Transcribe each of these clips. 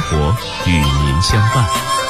活与您相伴。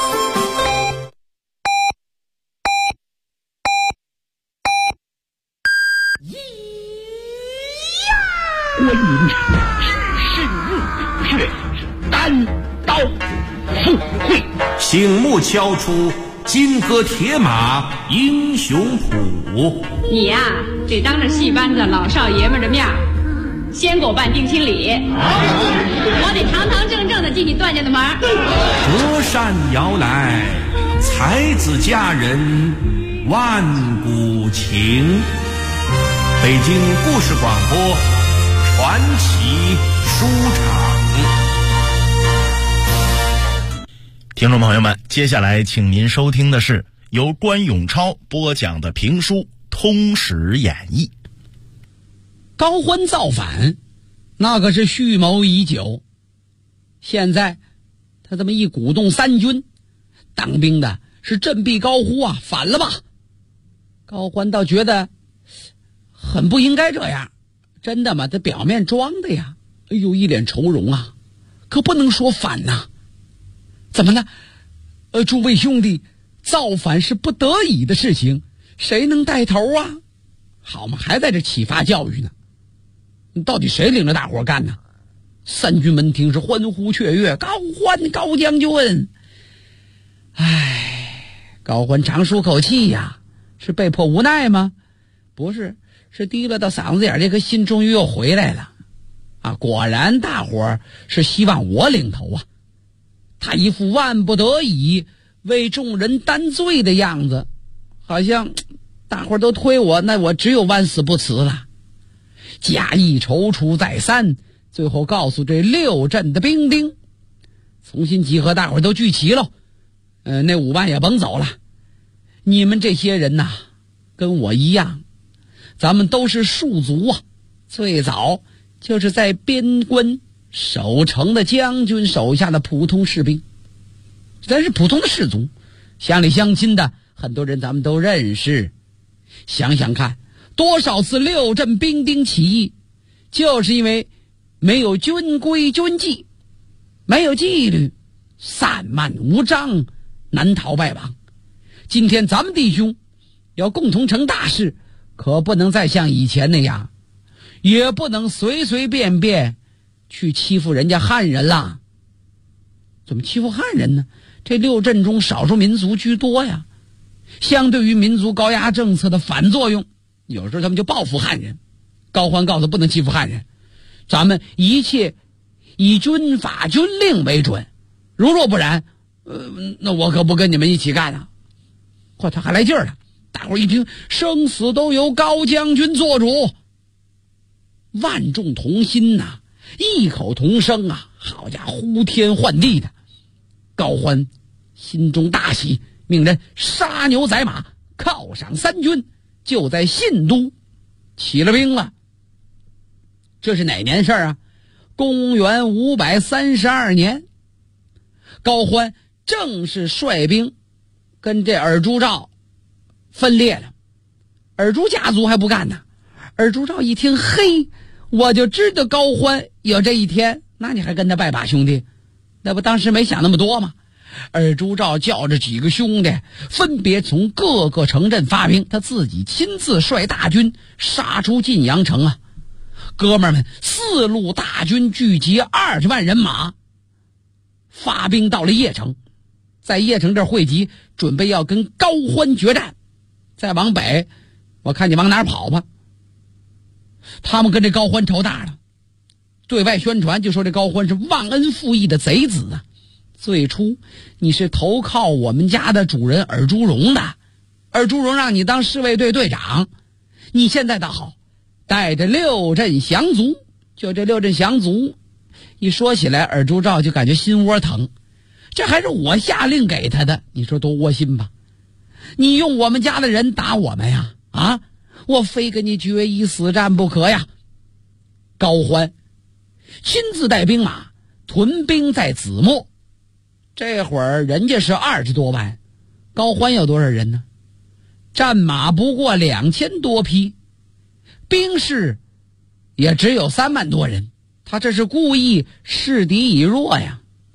观音只身入穴，单刀赴会， 醒目敲出金戈铁马英雄谱。 你呀，得当着戏班子老少爷们的面先给我办定亲礼，我得堂堂正正的进你段家的门。 隔山摇来，才子佳人万古情。北京故事广播传奇书场。 听众朋友们，接下来请您收听的是由关永超播讲的评书《通史演义》。 高欢造反，那可是蓄谋已久。现在他这么一鼓动三军，当兵的是振臂高呼啊，反了吧！高欢倒觉得很不应该这样。真的吗？他表面装的呀。哎呦，一脸愁容啊，可不能说反呐。怎么了？诸位兄弟，造反是不得已的事情，谁能带头啊？好嘛，还在这启发教育呢。到底谁领着大伙干呢？三军门庭是欢呼雀跃，高欢高将军。高欢长舒口气呀，是被迫无奈吗？不是，是提了到嗓子眼，这颗心终于又回来了啊！果然大伙儿是希望我领头啊。他一副万不得已为众人担罪的样子，好像大伙儿都推我，那我只有万死不辞了。假意踌躇再三，最后告诉这6镇的兵丁重新集合，大伙儿都聚齐了。那5万也甭走了，你们这些人呐，跟我一样，咱们都是戍卒啊，最早就是在边关守城的将军手下的普通士兵，咱是普通的士卒，乡里乡亲的很多人咱们都认识。想想看，多少次6镇兵丁起义，就是因为没有军规军纪，没有纪律，散漫无章，难逃败亡。今天咱们弟兄要共同成大事，可不能再像以前那样，也不能随随便便去欺负人家汉人啦。怎么欺负汉人呢？这6镇中少数民族居多呀，相对于民族高压政策的反作用，有时候他们就报复汉人。高欢告诉不能欺负汉人，咱们一切以军法军令为准，如若不然，那我可不跟你们一起干啊！嚯，他还来劲儿了。大伙儿一听，生死都由高将军做主，万众同心呐，异口同声啊！好家伙，呼天唤地的。高欢心中大喜，命人杀牛宰马，犒赏三军，就在信都起了兵了。这是哪年事啊？公元532年，高欢正式率兵跟这尔朱兆分裂了。尔朱家族还不干呢。尔朱兆一听，嘿，我就知道高欢有这一天，那你还跟他拜把兄弟？那不当时没想那么多吗？尔朱兆叫着几个兄弟，分别从各个城镇发兵，他自己亲自率大军杀出晋阳城啊！哥们儿们4路大军聚集20万人马，发兵到了邺城，在邺城这儿汇集，准备要跟高欢决战。再往北，我看你往哪儿跑吧。他们跟这高欢仇大了，对外宣传就说这高欢是忘恩负义的贼子啊！最初你是投靠我们家的主人尔朱荣的，尔朱荣让你当侍卫队队长，你现在倒好，带着6镇降卒。就这6镇降卒一说起来，尔朱兆就感觉心窝疼，这还是我下令给他的，你说多窝心吧？你用我们家的人打我们呀？啊，我非跟你决一死战不可呀！高欢亲自带兵马屯兵在子墨，这会儿人家是20多万，高欢有多少人呢？战马不过2000多匹，兵士也只有3万多人。他这是故意示敌以弱呀。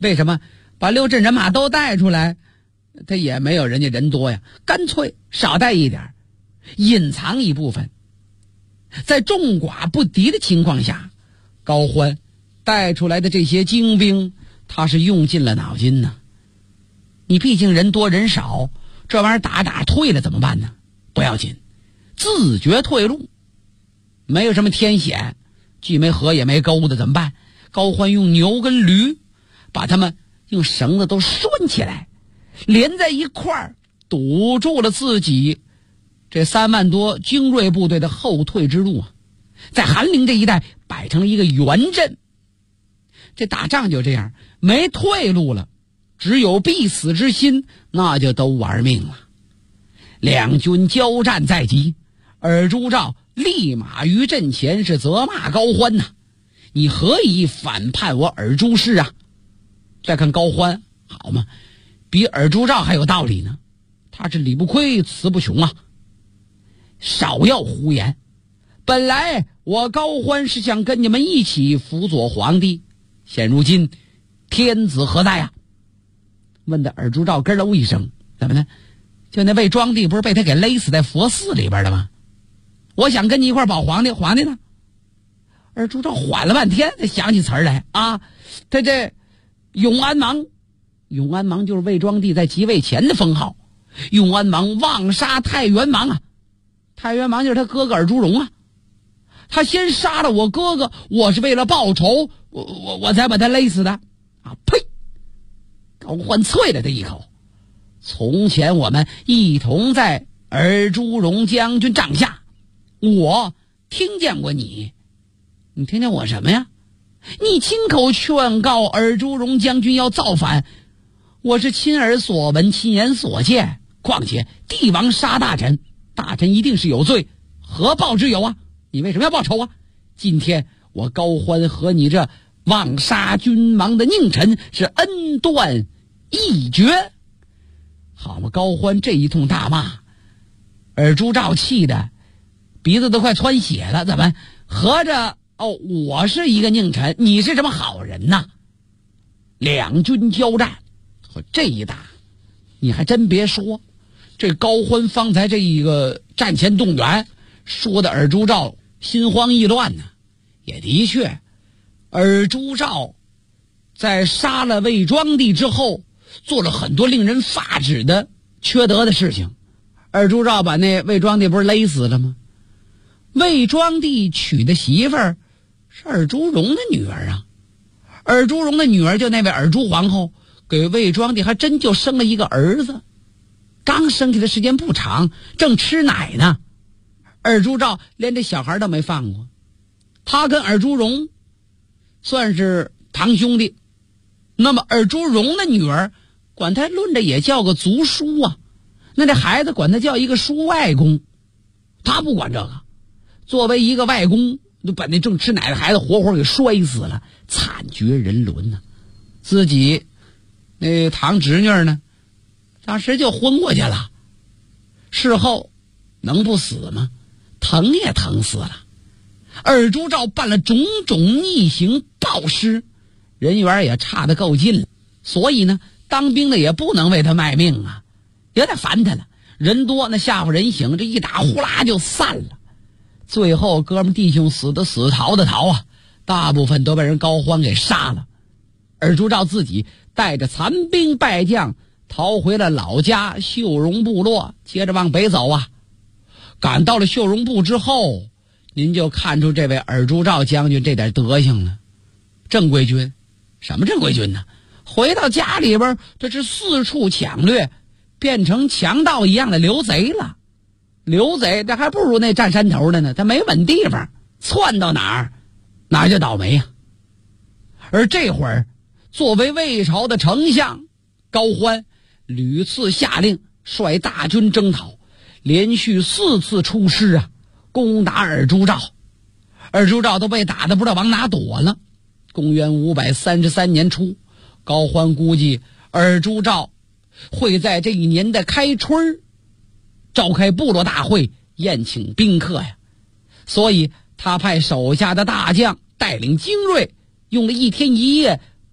为什么把6镇人马都带出来，他也没有人家人多呀，干脆少带一点，隐藏一部分。在众寡不敌的情况下，高欢带出来的这些精兵，他是用尽了脑筋呢。你毕竟人多人少，这玩意儿打退了怎么办呢？不要紧，自觉退路，没有什么天险，既没河也没沟的怎么办？高欢用牛跟驴把他们用绳子都拴起来，连在一块儿，堵住了自己这3万多精锐部队的后退之路啊。在韩陵这一带摆成了一个圆阵，这打仗就这样，没退路了，只有必死之心，那就都玩命了。两军交战在即，尔朱兆立马于阵前是责骂高欢呐，你何以反叛我尔朱氏啊？再看高欢，好嘛，比尔朱兆还有道理呢，他是理不亏词不穷啊。少要胡言，本来我高欢是想跟你们一起辅佐皇帝，现如今天子何在啊？问的尔朱兆咯喽一声，怎么呢？就那魏庄帝不是被他给勒死在佛寺里边的吗？我想跟你一块保皇帝，皇帝呢？尔朱兆缓了半天才想起词儿来啊，他这永安王，永安王就是魏庄帝在即位前的封号，永安王妄杀太原王啊，太原王就是他哥哥尔朱荣啊，他先杀了我哥哥，我是为了报仇，我才把他勒死的啊！呸！高欢啐了他一口。从前我们一同在尔朱荣将军帐下，我听见过你听见我什么呀？你亲口劝告尔朱荣将军要造反，我是亲耳所闻，亲眼所见。况且帝王杀大臣，大臣一定是有罪，何报之有啊？你为什么要报仇啊？今天我高欢和你这妄杀君王的佞臣是恩断义绝。好嘛，高欢这一通大骂，尔朱兆气的鼻子都快窜血了。怎么合着我是一个佞臣，你是什么好人呐？两军交战，这一打你还真别说，这高欢方才这一个战前动员说的尔朱兆心慌意乱呢。也的确，尔朱兆在杀了魏庄帝之后做了很多令人发指的缺德的事情。尔朱兆把那魏庄帝不是勒死了吗？魏庄帝娶的媳妇儿是尔朱荣的女儿啊，尔朱荣的女儿就那位尔朱皇后，给魏庄帝还真就生了一个儿子，刚生下的时间不长，正吃奶呢。尔朱兆连这小孩都没放过，他跟尔朱荣算是堂兄弟，那么尔朱荣的女儿管他论着也叫个族叔啊，那孩子管他叫一个叔外公，他不管这个，作为一个外公就把那正吃奶的孩子活活给摔死了，惨绝人伦呢。自己那堂侄女呢，当时就昏过去了，事后能不死吗？疼也疼死了。尔朱兆办了种种逆行暴尸，人缘也差得够尽了，所以呢当兵的也不能为他卖命啊，有点烦他了。人多那吓唬人醒，这一打呼啦就散了。最后哥们弟兄死的死，逃的逃啊，大部分都被人高欢给杀了。尔朱兆自己带着残兵败将逃回了老家秀荣部落，接着往北走啊。赶到了秀荣部之后，您就看出这位尔朱兆将军这点德行了。正规军，什么正规军呢？回到家里边，这是四处抢掠，变成强盗一样的流贼了。流贼这还不如那占山头的呢，他没稳地方，窜到哪儿就倒霉呀。而这会儿，作为魏朝的丞相，高欢屡次下令率大军征讨，连续4次出师啊，攻打尔朱兆。尔朱兆都被打得不知道往哪躲了。公元533年初，高欢估计尔朱兆会在这一年的开春召开部落大会，宴请宾客呀，所以他派手下的大将带领精锐，用了1天1夜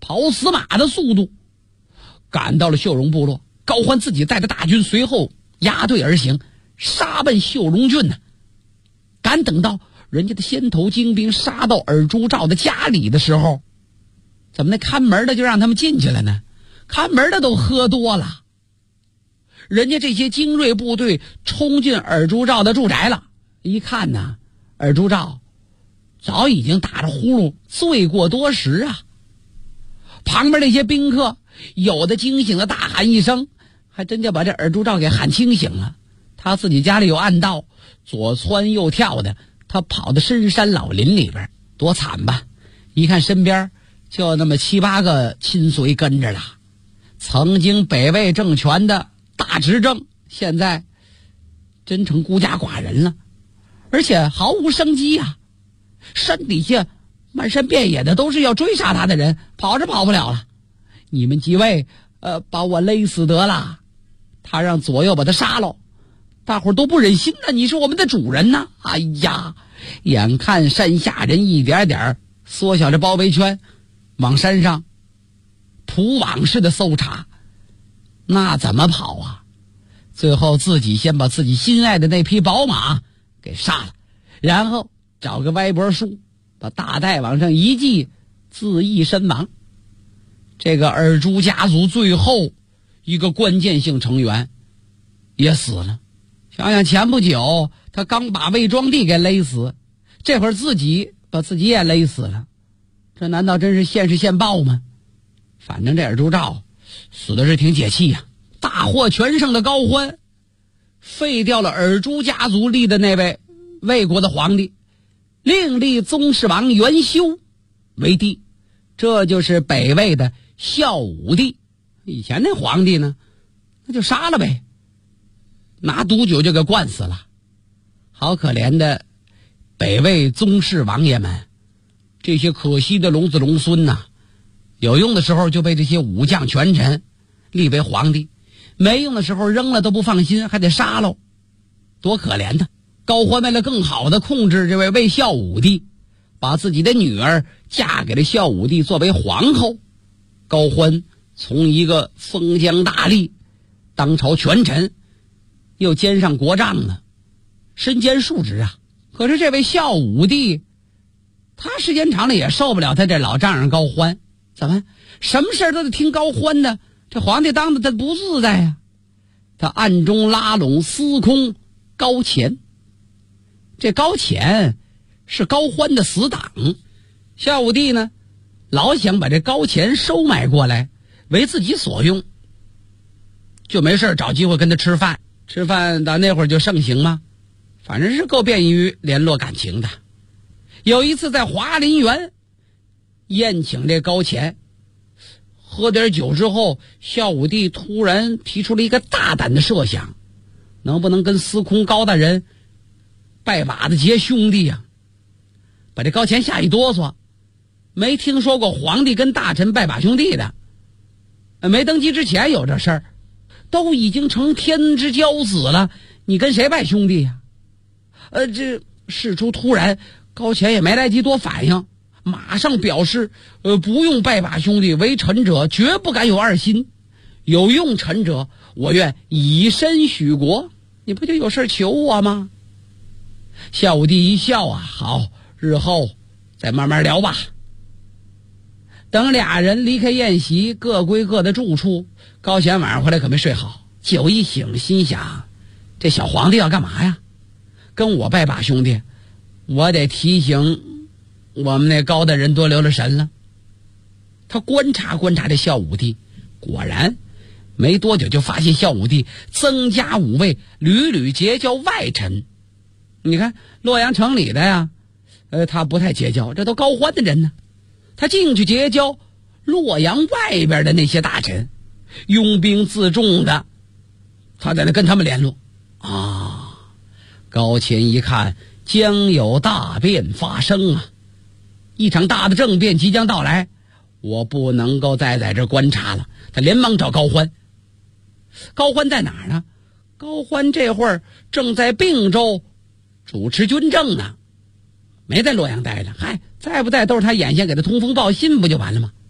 跑死马的速度赶到了秀荣部落。高欢自己带着大军随后压队而行，杀奔秀荣郡呢。赶等到人家的先头精兵杀到尔朱兆的家里的时候，怎么那看门的就让他们进去了呢？看门的都喝多了。人家这些精锐部队冲进尔朱兆的住宅了，一看呢，尔朱兆早已经打着呼噜醉过多时啊。旁边那些宾客有的惊醒的大喊一声，还真就把这尔朱兆给喊清醒了。他自己家里有暗道，左窜右跳的，他跑到深山老林里边，多惨吧。一看身边就那么7、8个亲随跟着了。曾经北魏政权的大执政，现在真成孤家寡人了，而且毫无生机啊。山底下漫山遍野的都是要追杀他的人，跑着跑不了了。你们几位把我勒死得了。他让左右把他杀了，大伙都不忍心呢。你是我们的主人呢。哎呀，眼看山下人一点点缩小着包围圈，往山上普网似的搜查，那怎么跑啊？最后自己先把自己心爱的那匹宝马给杀了，然后找个歪脖树把大带往上一系，自缢身亡。这个尔朱家族最后一个关键性成员也死了。想想前不久他刚把魏庄帝给勒死，这会儿自己把自己也勒死了，这难道真是现世现报吗？反正这尔朱兆死的是挺解气呀。大获全胜的高欢废掉了尔朱家族立的那位魏国的皇帝，另立宗室王元修为帝，这就是北魏的孝武帝。以前那皇帝呢，那就杀了呗，拿毒酒就给灌死了。好可怜的北魏宗室王爷们，这些可惜的龙子龙孙呐，有用的时候就被这些武将权臣立为皇帝，没用的时候扔了都不放心，还得杀喽，多可怜的。高欢为了更好的控制这位魏孝武帝，把自己的女儿嫁给了孝武帝作为皇后。高欢从一个封疆大吏，当朝权臣，又兼上国丈呢，身兼数职啊。可是这位孝武帝，他时间长了也受不了他这老丈人高欢，怎么什么事都得听高欢的，这皇帝当的他不自在呀。他暗中拉拢司空高乾，这高乾是高欢的死党。孝武帝呢，老想把这高乾收买过来为自己所用，就没事找机会跟他吃饭。吃饭到那会儿就盛行吗？反正是够便于联络感情的。有一次在华林园宴请这高乾，喝点酒之后，孝武帝突然提出了一个大胆的设想，能不能跟司空高大人拜把子结兄弟呀？把这高乾吓一哆嗦，没听说过皇帝跟大臣拜把兄弟的，没登基之前有这事儿，都已经成天之骄子了，你跟谁拜兄弟呀？这事出突然，高乾也没来及多反应，马上表示不用拜把兄弟，为臣者绝不敢有二心，有用臣者我愿以身许国。你不就有事求我吗？孝武帝一笑啊，好，日后再慢慢聊吧。等俩人离开宴席，各归各的住处，高乾晚上回来可没睡好，酒一醒，心想这小皇帝要干嘛呀？跟我拜把兄弟，我得提醒我们那高大人多留了神了。他观察观察这孝武帝，果然没多久就发现孝武帝增加武卫，屡屡结交外臣。你看洛阳城里的呀，他不太结交，这都高欢的人呢。他进去结交洛阳外边的那些大臣，拥兵自重的，他在那跟他们联络啊。高乾一看将有大变发生啊，一场大的政变即将到来，我不能够再在这观察了。他连忙找高欢。高欢在哪儿呢？高欢这会儿正在并州主持军政呢，没在洛阳待着。嗨，在不在都是他眼线给他通风报信不就完了吗？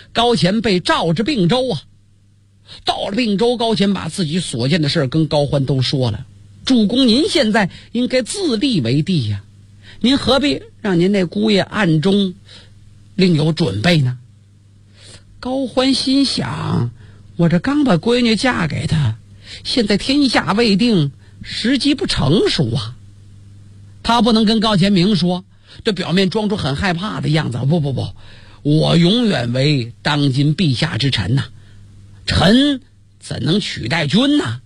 高乾被召至并州啊。到了并州，高乾把自己所见的事跟高欢都说了。主公您现在应该自立为帝呀，您何必让您那姑爷暗中另有准备呢？高欢心想，我这刚把闺女嫁给他，现在天下未定，时机不成熟啊。他不能跟高乾明说，这表面装出很害怕的样子。不，我永远为当今陛下之臣呐，臣怎能取代君呢？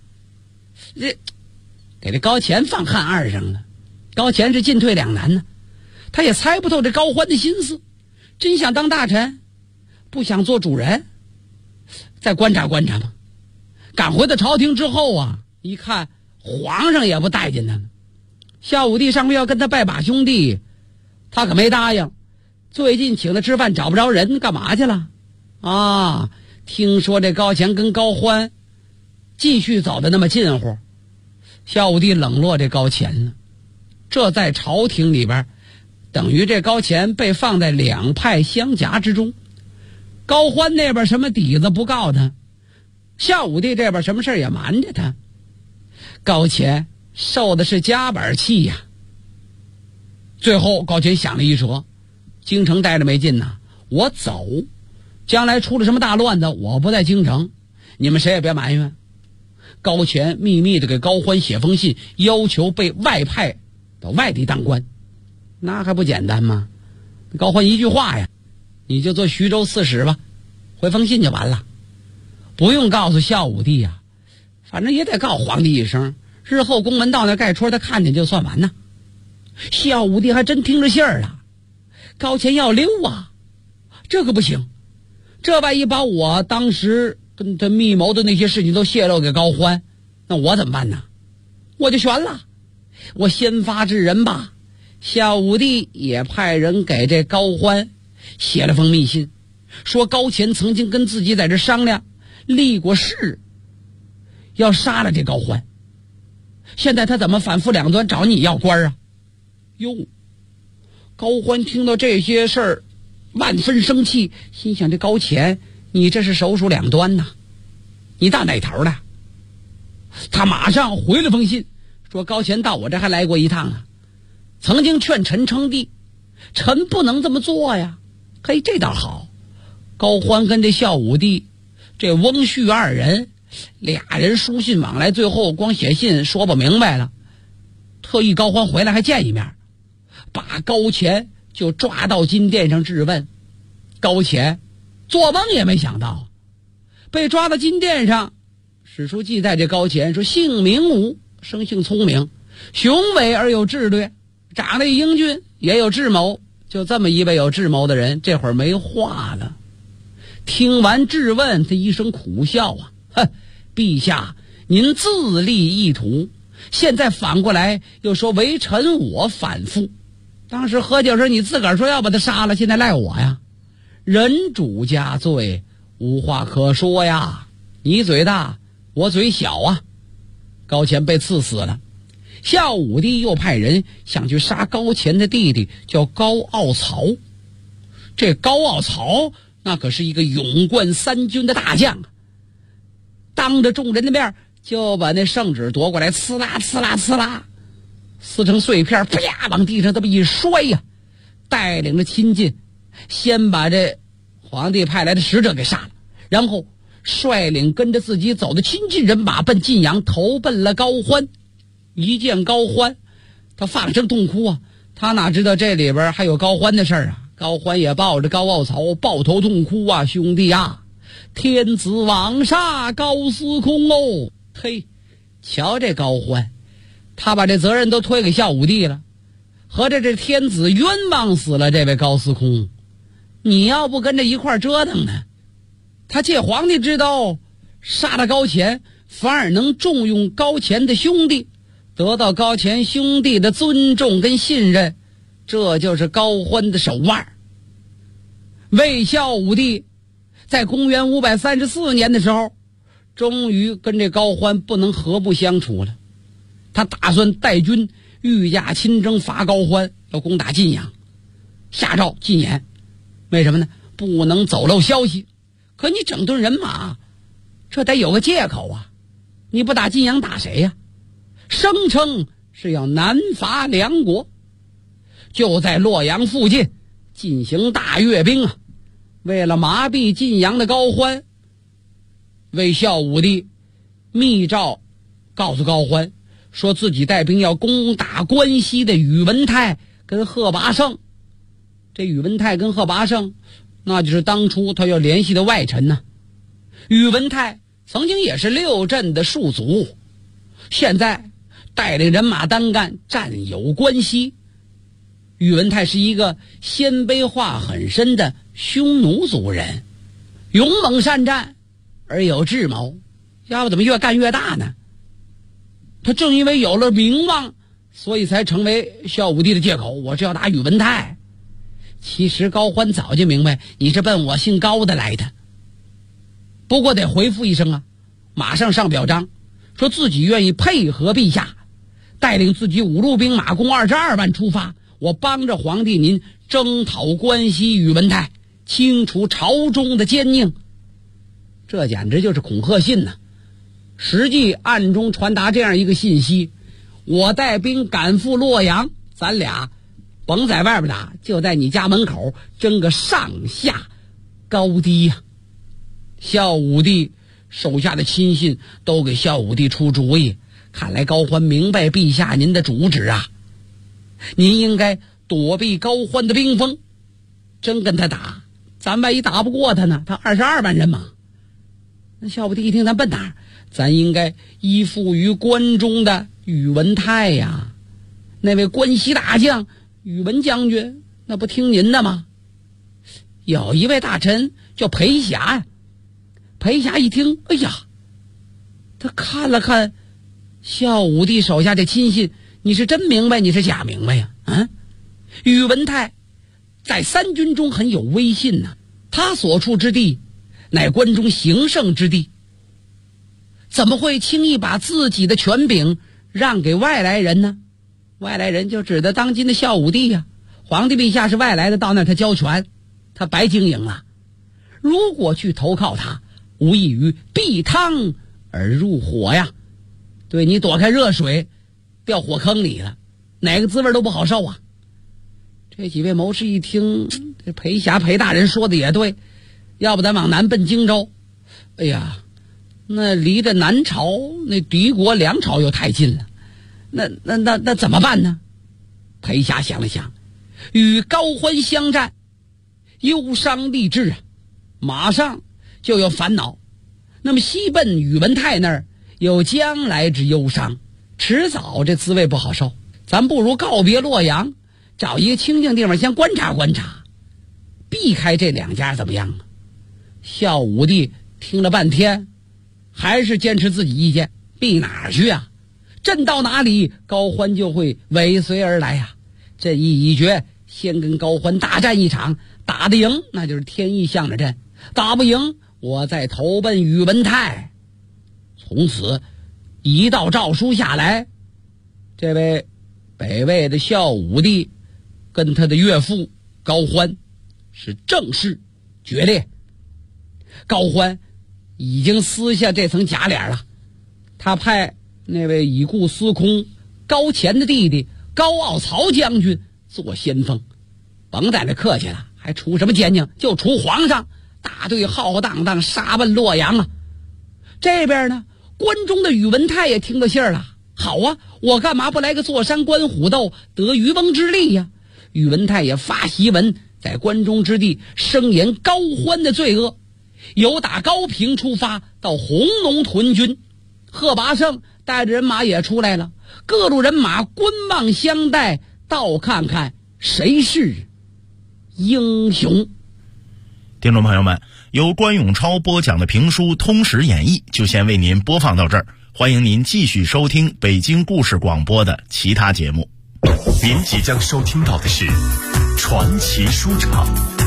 给这高乾放汉二上了。高乾是进退两难呢，他也猜不透这高欢的心思，真想当大臣，不想做主人。再观察观察吧。赶回到朝廷之后啊，一看皇上也不待见他了。孝武帝上回要跟他拜把兄弟，他可没答应。最近请他吃饭找不着人，干嘛去了啊？听说这高乾跟高欢继续走的那么近乎，孝武帝冷落这高乾了。这在朝廷里边等于这高乾被放在两派相夹之中。高欢那边什么底子不告他，孝武帝这边什么事也瞒着他。高乾受的是夹板气呀。最后高乾想了一辙，京城待着没劲呐，我走，将来出了什么大乱子，我不在京城，你们谁也别埋怨。高乾秘密的给高欢写封信，要求被外派到外地当官。那还不简单吗？高欢一句话呀，你就做徐州刺史吧，回封信就完了，不用告诉孝武帝呀，反正也得告皇帝一声，日后宫门到那盖戳他看见就算完呐。孝武帝还真听着信儿了，高乾要溜啊，这可不行，这万一把我当时跟他密谋的那些事情都泄露给高欢，那我怎么办呢？我就悬了，我先发制人吧。孝武帝也派人给这高欢写了封密信，说高乾曾经跟自己在这商量，立过誓要杀了这高欢，现在他怎么反复两端找你要官啊？哟，高欢听到这些事儿万分生气，心想这高乾你这是手鼠两端呐，你打哪头的？他马上回了封信，说高乾到我这还来过一趟啊，曾经劝臣称帝，臣不能这么做呀。嘿，这倒好，高欢跟这孝武帝这翁婿二人俩人书信往来，最后光写信说不明白了，特意高欢回来还见一面，把高乾就抓到金殿上质问。高乾做梦也没想到，被抓到金殿上，史书记载这高乾说姓名武，生性聪明，雄伟而有智略，长得英俊，也有智谋。就这么一位有智谋的人，这会儿没话了。听完质问，他一声苦笑啊，哼，陛下您自立意图，现在反过来又说为臣我反复。当时喝酒时你自个儿说要把他杀了，现在赖我呀，人主家罪，无话可说呀，你嘴大我嘴小啊。高乾被赐死了，孝武帝又派人想去杀高乾的弟弟，叫高傲曹。这高傲曹那可是一个勇冠三军的大将，当着众人的面就把那圣旨夺过来，呲啦呲啦呲啦撕成碎片，啪往地上这么一摔呀，带领着亲近先把这皇帝派来的使者给杀了，然后率领跟着自己走的亲近人马奔晋阳，投奔了高欢。一见高欢，他放声痛哭啊，他哪知道这里边还有高欢的事儿啊。高欢也抱着高傲曹抱头痛哭啊，兄弟啊，天子枉杀高司空哦。嘿，瞧这高欢，他把这责任都推给孝武帝了，合着这天子冤枉死了这位高司空，你要不跟着一块折腾呢，他借皇帝之刀杀了高乾，反而能重用高乾的兄弟，得到高乾兄弟的尊重跟信任，这就是高欢的手腕。魏孝武帝在公元534年的时候，终于跟这高欢不能和睦相处了，他打算带军御驾亲征伐高欢，要攻打晋阳，下诏禁言。为什么呢？不能走漏消息， 可你整顿人马，这得有个借口啊！你不打晋阳打谁呀？声称是要南伐梁国，就在洛阳附近进行大阅兵啊！为了麻痹晋阳的高欢，魏孝武帝密诏告诉高欢，说自己带兵要攻打关西的宇文泰跟贺拔胜。这宇文泰跟贺拔胜，那就是当初他要联系的外臣呢。宇文泰曾经也是六镇的戍卒，现在带领人马单干占有关西。宇文泰是一个鲜卑化很深的匈奴族人，勇猛善战而有智谋，要不怎么越干越大呢？他正因为有了名望，所以才成为孝武帝的借口，我是要打宇文泰。其实高欢早就明白，你是奔我姓高的来的，不过得回复一声啊，马上上表彰，说自己愿意配合陛下，带领自己5路兵马共22万出发，我帮着皇帝您征讨关西宇文泰，清除朝中的奸佞。这简直就是恐吓信呢！实际暗中传达这样一个信息，我带兵赶赴洛阳，咱俩甭在外边打，就在你家门口争个上下高低呀！孝武帝手下的亲信都给孝武帝出主意，看来高欢明白陛下您的主旨啊，您应该躲避高欢的兵锋，真跟他打，咱万一打不过他呢？他22万人马。那孝武帝一听，咱奔哪儿？咱应该依附于关中的宇文泰呀，那位关西大将宇文将军，那不听您的吗？有一位大臣叫裴霞呀，裴霞一听，哎呀，他看了看孝武帝手下这亲信，你是真明白，你是假明白呀？啊，宇文泰在三军中很有威信呐，他所处之地乃关中行胜之地，怎么会轻易把自己的权柄让给外来人呢？外来人就指的当今的孝武帝呀，皇帝陛下是外来的，到那他交权，他白经营了。如果去投靠他，无异于避汤而入火呀，对你躲开热水，掉火坑里了，哪个滋味都不好受啊！这几位谋士一听，这裴霞裴大人说的也对，要不咱往南奔荆州。哎呀，那离着南朝那敌国梁朝又太近了，那怎么办呢？裴霞想了想，与高欢相战，忧伤立志啊，马上就有烦恼。那么西奔宇文泰那儿有将来之忧伤，迟早这滋味不好受。咱不如告别洛阳，找一个清静地方先观察观察，避开这两家怎么样啊？孝武帝听了半天，还是坚持自己意见，避哪儿去啊？朕到哪里，高欢就会尾随而来呀。朕意已决，先跟高欢大战一场，打得赢那就是天意向着朕，打不赢我再投奔宇文泰。从此一道诏书下来，这位北魏的孝武帝跟他的岳父高欢是正式决裂。高欢已经撕下这层假脸了，他派那位已故司空高乾的弟弟高傲曹将军做先锋，甭在那客气了，还除什么奸佞，就除皇上，大队浩荡荡杀奔洛阳啊！这边呢，关中的宇文泰也听到信儿了，好啊，我干嘛不来个坐山观虎斗，得渔翁之利呀？宇文泰也发檄文，在关中之地声言高欢的罪恶，由打高平出发到弘农屯军。贺拔胜带着人马也出来了，各路人马观望相待，倒看看谁是英雄。 听众朋友们，由关永超播讲的评书《通史演义》就先为您播放到这儿，欢迎您继续收听北京故事广播的其他节目。 您即将收听到的是传奇书场。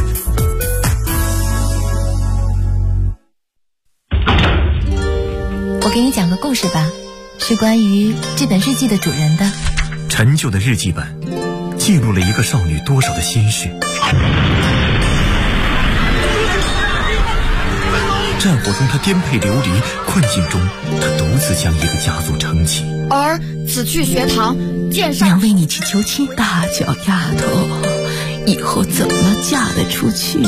我给你讲个故事吧，是关于这本日记的主人的。 陈旧的日记本记录了一个少女多少的心事。 战火中他颠沛流离，困境中他独自将一个家族撑起。 儿此去学堂，见上。 娘为你去求亲，大脚丫头，以后怎么嫁得出去？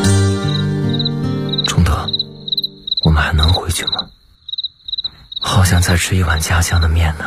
崇德，我们还能回去吗？好想再吃一碗家乡的面呢。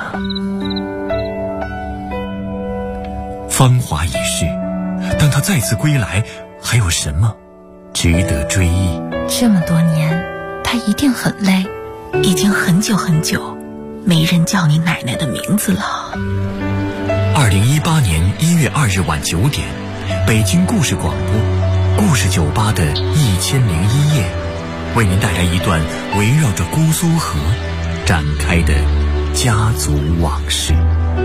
芳华已逝，但他再次归来，还有什么值得追忆？ 这么多年，他一定很累，已经很久很久没人叫你奶奶的名字了。 2018年1月2日晚9点，北京故事广播故事酒吧的1001夜，为您带来一段围绕着姑苏河展开的家族往事。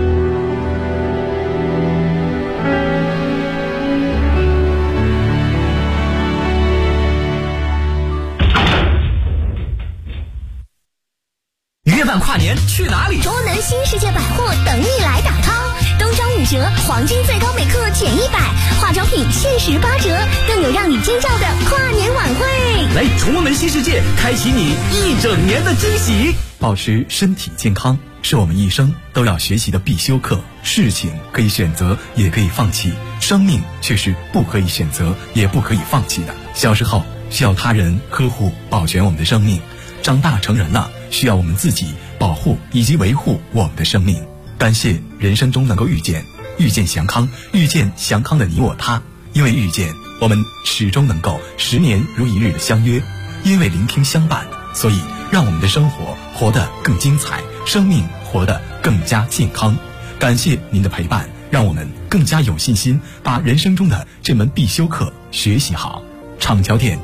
月半跨年去哪里？ 中南新世界百货等你来打 call， 冬装5折，黄金最高每克减100，化妆品限时8折，更有让你尖叫的跨年晚会。 来崇文新世界，开启你一整年的惊喜。 保持身体健康是我们一生都要学习的必修课。事情可以选择，也可以放弃，生命却是不可以选择，也不可以放弃的。小时候需要他人呵护保全我们的生命，长大成人了，需要我们自己保护以及维护我们的生命。感谢人生中能够遇见祥康，遇见祥康的你我他。因为遇见，我们始终能够10年如一日的相约；因为聆听相伴，所以让我们的生活活得更精彩，生命活得更加健康。感谢您的陪伴，让我们更加有信心把人生中的这门必修课学习好。厂桥店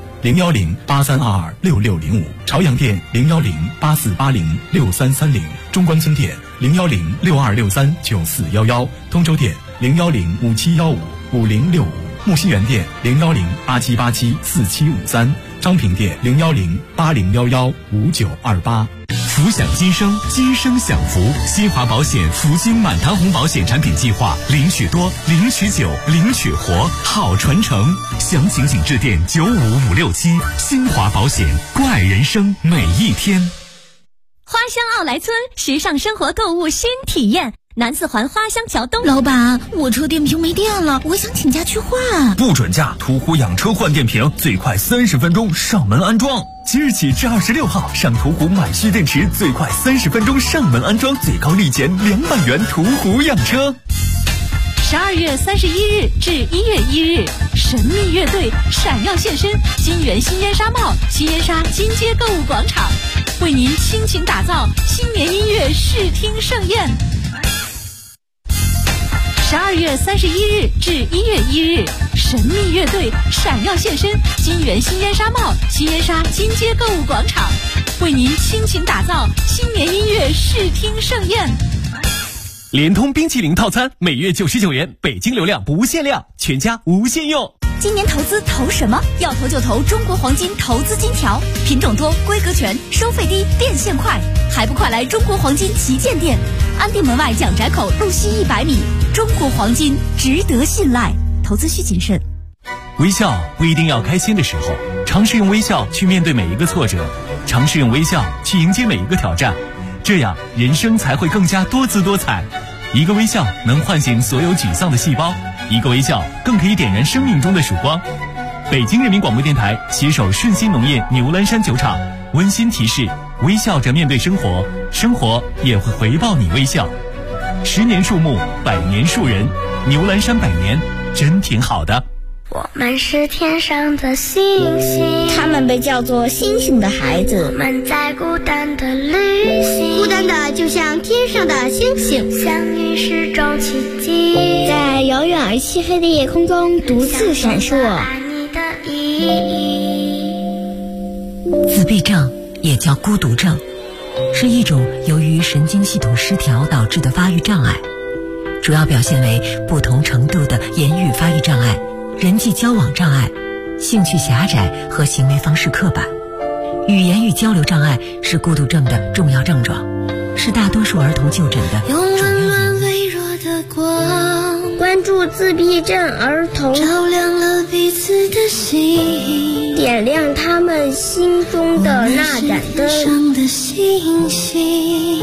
01083226605，朝阳店01084806330，中关村店01062639411，通州店01057155065，木樨园店01087874753，张平店01080115928。 福享今生，今生享福。新华保险福金满堂红保险产品计划，领取多，领取久，领取活，好传承。详情请致电95567。新华保险，关爱人生每一天。 花乡奥莱村时尚生活购物新体验，南四环花乡桥东。 老板，我车电瓶没电了，我想请假去换。 不准假，途虎养车换电瓶，最快30分钟上门安装。即日起至26号，上途虎满蓄电池，最快30分钟上门安装，最高立减200元。途虎养车。 12月31日至1月1日，神秘乐队闪耀现身金源新烟沙帽新烟沙金街购物广场，为您倾情打造新年音乐视听盛宴。12月31日至1月1日，神秘乐队闪耀现身金源新烟沙帽新烟沙金街购物广场，为您倾情打造新年音乐视听盛宴。 联通冰淇淋套餐每月99元，北京流量不限量，全家无限用。 今年投资投什么？要投就投中国黄金投资金条，品种多，规格全，收费低，变现快，还不快来中国黄金旗舰店，安定门外蒋宅口路西100米。中国黄金值得信赖，投资需谨慎。 微笑不一定要开心的时候，尝试用微笑去面对每一个挫折，尝试用微笑去迎接每一个挑战，这样人生才会更加多姿多彩。一个微笑能唤醒所有沮丧的细胞，一个微笑更可以点燃生命中的曙光。北京人民广播电台携手顺心农业牛栏山酒厂温馨提示：微笑着面对生活，生活也会回报你微笑。10年树木，100年树人，牛栏山100年真挺好的。 我们是天上的星星， 他们被叫做星星的孩子。 我们在孤单的旅行， 孤单的就像天上的星星， 相遇是种奇迹， 在遥远而漆黑的夜空中独自闪烁。 爱你的意义。 自闭症也叫孤独症，是一种由于神经系统失调导致的发育障碍，主要表现为不同程度的言语发育障碍、人际交往障碍、兴趣狭窄和行为方式刻板。语言与交流障碍是孤独症的重要症状，是大多数儿童就诊的主要原因。 用温暖微弱的光，关关注自闭症儿童， 照亮了彼此的心， 点亮他们心中的那盏灯。 上的星星。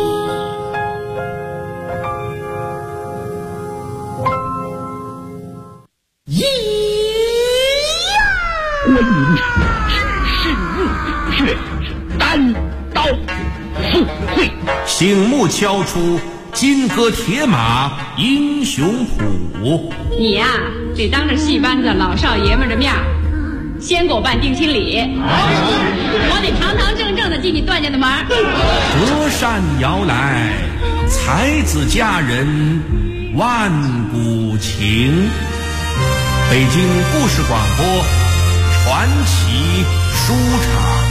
观音是日月单刀赴会， 醒目敲出金戈铁马英雄谱。 你呀，得当着戏班子老少爷们的面先给我办定亲礼，我得堂堂正正的进你段家的门。 隔山遥来，才子佳人万古情。北京故事广播传奇书场。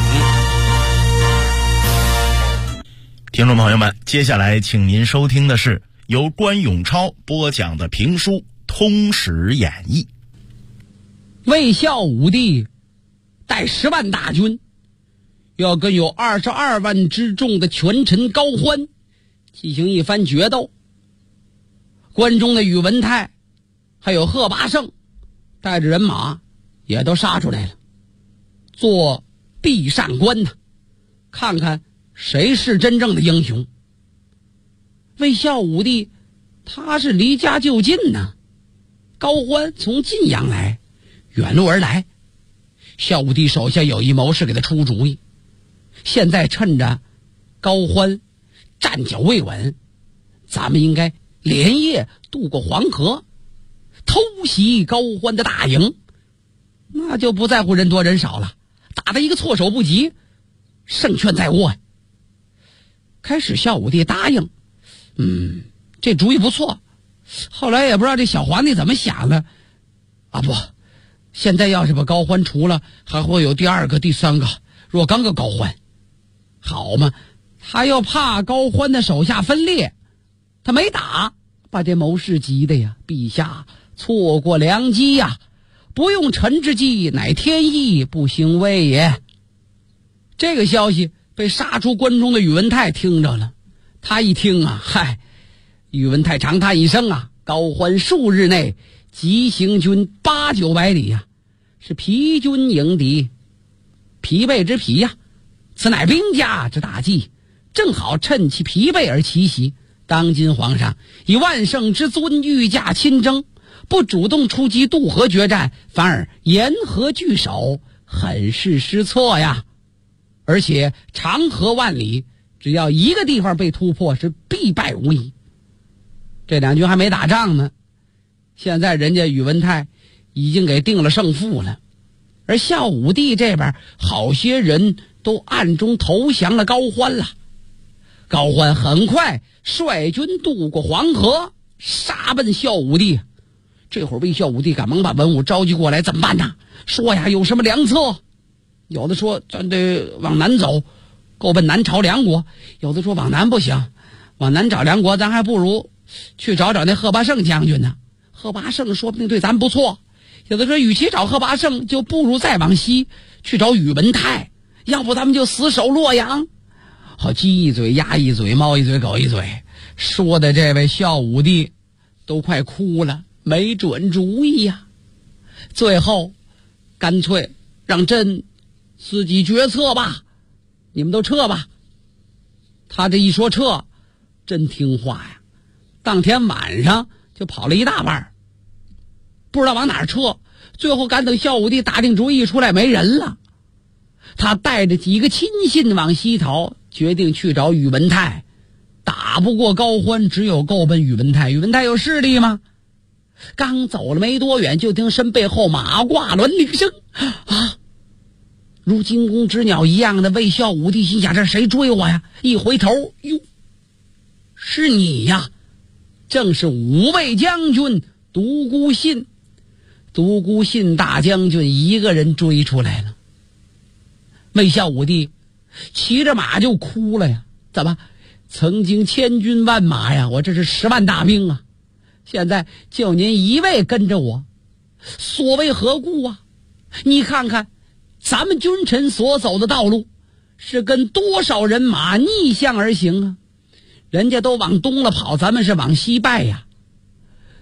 听众朋友们，接下来请您收听的是由关永超播讲的评书《通史演义》。 魏孝武帝带10万大军，要跟有22万之众的权臣高欢进行一番决斗。关中的宇文泰还有贺拔胜带着人马也都杀出来了，做壁上观呢，看看谁是真正的英雄。魏孝武帝他是离家就近呢，高欢从晋阳来，远路而来。孝武帝手下有一谋士给他出主意，现在趁着高欢站脚未稳，咱们应该连夜渡过黄河，偷袭高欢的大营，那就不在乎人多人少了，打得一个措手不及，胜券在握。开始孝武帝答应，这主意不错。后来也不知道这小皇帝怎么想的啊，不，现在要是把高欢除了，还会有第2个、第3个若干个高欢，好嘛，他又怕高欢的手下分裂，他没打，把这谋士急的呀，陛下错过良机呀，不用臣之计，乃天意，不兴魏也。这个消息被杀出关中的宇文泰听着了，他一听啊，宇文泰长叹一声啊，高欢数日内急行军800-900里呀，是疲军迎敌，疲惫之疲呀，此乃兵家之大忌，正好趁其疲惫而奇袭。当今皇上以万圣之尊御驾亲征，不主动出击渡河决战，反而沿河据守，很是失策呀。而且长河万里，只要一个地方被突破，是必败无疑。这两军还没打仗呢，现在人家宇文泰已经给定了胜负了，而孝武帝这边好些人都暗中投降了高欢了。高欢很快率军渡过黄河，杀奔孝武帝。这会儿魏孝武帝赶忙把文武召集过来，怎么办呢？说呀，有什么良策？有的说咱得往南走，够奔南朝梁国；有的说往南不行，往南找梁国，咱还不如去找那贺拔胜将军呢。贺拔胜说不定对咱不错。有的说与其找贺拔胜，就不如再往西去找宇文泰，要不咱们就死守洛阳。好，鸡一嘴鸭一嘴猫一嘴狗一嘴，说的这位孝武帝都快哭了，没准主意呀。最后干脆让朕自己决策吧，你们都撤吧。他这一说撤，真听话呀，当天晚上就跑了一大半，不知道往哪儿撤。最后赶等孝武帝打定主意出来，没人了，他带着几个亲信往西逃，决定去找宇文泰。打不过高欢，只有够奔宇文泰。宇文泰有势力吗？刚走了没多远，就听身背后马挂銮铃声啊！如惊弓之鸟一样的魏孝武帝心想，这谁追我呀？一回头，哟，是你呀！正是五位将军独孤信。独孤信大将军一个人追出来了。魏孝武帝骑着马就哭了呀，怎么曾经千军万马呀，我这是10万大兵啊，现在就您一位跟着我，所谓何故啊？你看看咱们君臣所走的道路，是跟多少人马逆向而行啊？人家都往东了跑，咱们是往西败呀。